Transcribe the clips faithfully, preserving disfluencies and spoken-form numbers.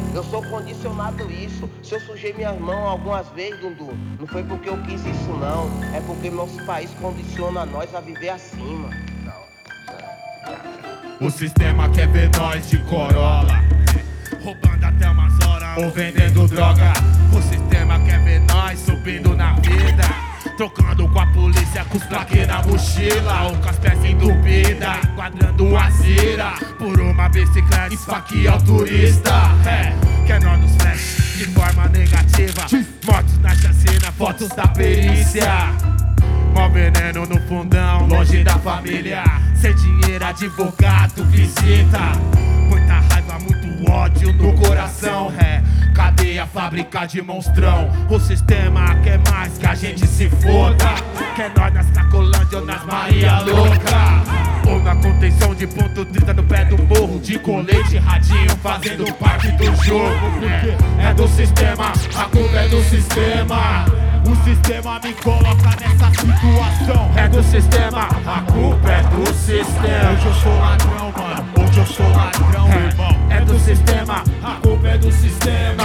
Eu sou condicionado isso. Se eu sujei minhas mãos algumas vezes, Dundu, não foi porque eu quis isso não. É porque nosso país condiciona nós a viver assim, mano. O sistema quer ver nós de Corolla, roubando até umas horas ou vendendo droga. O sistema quer ver nós subindo na vida, trocando com a polícia com os plaquês na mochila, ou com as peças entupidas, quadrando a zira por uma bicicleta, esfaqueia o turista. É, que nós nos fecha de forma negativa, mortos na chacina, fotos da perícia. Mó veneno no fundão, longe da família, sem dinheiro advogado visita. Muita raiva, muito ódio no coração. É, cadeia, fábrica de monstrão. O sistema quer mais que a gente se foda. Quer nós nas Cracolândia ou nas Maria Louca, ou na contenção de ponto trinta no pé do morro, de colete, radinho, fazendo parte do jogo. É, é do sistema, a culpa é do sistema. O sistema me coloca nessa situação. É do sistema, a culpa é do sistema. Hoje eu sou ladrão, mano, hoje eu sou ladrão, é, irmão. É do sistema, a culpa é do sistema.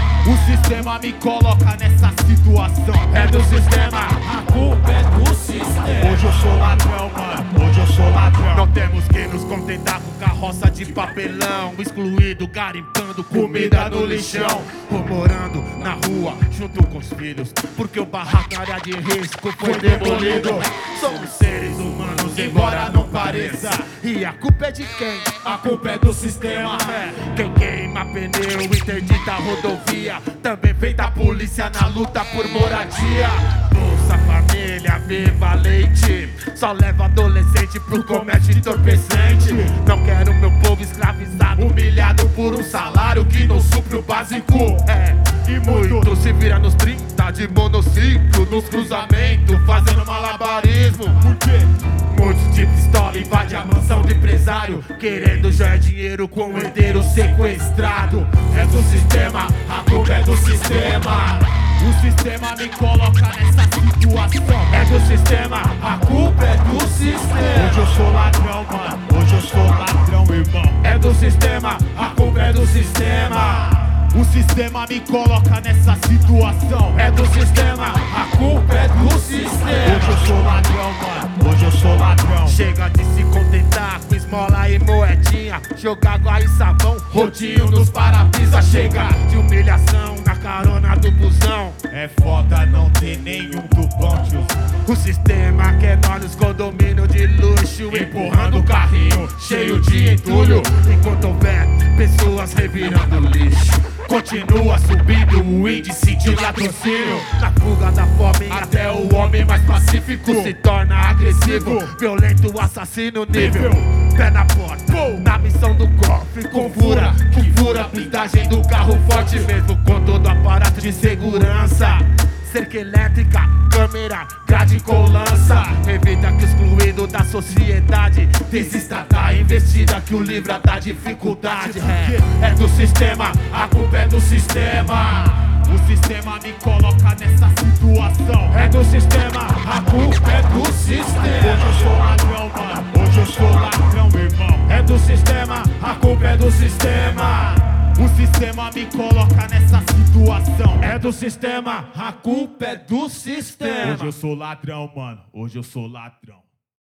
O sistema me coloca nessa situação. É do sistema, a culpa é do sistema. Hoje eu sou ladrão, mano, hoje eu sou ladrão. Não temos que nos contentar com carroça de papelão, excluído, garimpando comida no lixão, ou morando na rua junto com os filhos, porque o barraco na área de risco foi demolido. Somos seres humanos, embora não pareça. E a culpa é de quem? A culpa é do sistema. É, quem queima pneu, interdita a rodovia, também feita a polícia na luta por moradia. Bolsa Família, Viva Leite, só leva adolescente pro comércio entorpecente. Não quero meu povo escravizado, humilhado por um salário que não supre o básico. É, e muito se vira nos trinta de monociclo, nos cruzamentos, fazendo malabarismo. Por quê? Muitos de pistola invade a mansão do empresário, querendo já dinheiro com o herdeiro sequestrado. É do sistema, a culpa é do sistema. O sistema me coloca nessa situação. É do sistema, a culpa é do sistema. Hoje eu sou ladrão, mano, hoje eu sou ladrão, irmão. É do sistema, a culpa é do sistema. O sistema me coloca nessa situação. É do sistema, a culpa é do sistema. Hoje eu sou ladrão, mano, hoje eu sou ladrão. Chega de se contentar com esmola e moedinha, jogar água e sabão, rodinho nos para-brisa. Chega de humilhação na carona do busão. É foda não ter nenhum do bom, tio. O sistema quer nós nos condomínios de luxo, empurrando o carrinho cheio de entulho, enquanto houver pessoas revirando lixo. Continua subindo o índice de latrocínio. Na fuga da fome, até o homem mais pacífico se torna agressivo, violento, assassino nível pé na porta, na missão do cofre, com fura, que fura a blindagem do carro forte, mesmo com todo o aparato de segurança. Cerca elétrica, câmera, grade com lança, evita que o excluído da sociedade desista da investida que o livra da dificuldade. É, é do sistema, a culpa é do sistema. O sistema me coloca nessa situação. É do sistema, a culpa é do sistema. Hoje eu sou ladrão, mano, hoje eu sou ladrão, irmão. É do sistema, a culpa é do sistema. O sistema me coloca nessa situação. É do sistema, a culpa é do sistema. Hoje eu sou ladrão, mano, hoje eu sou ladrão.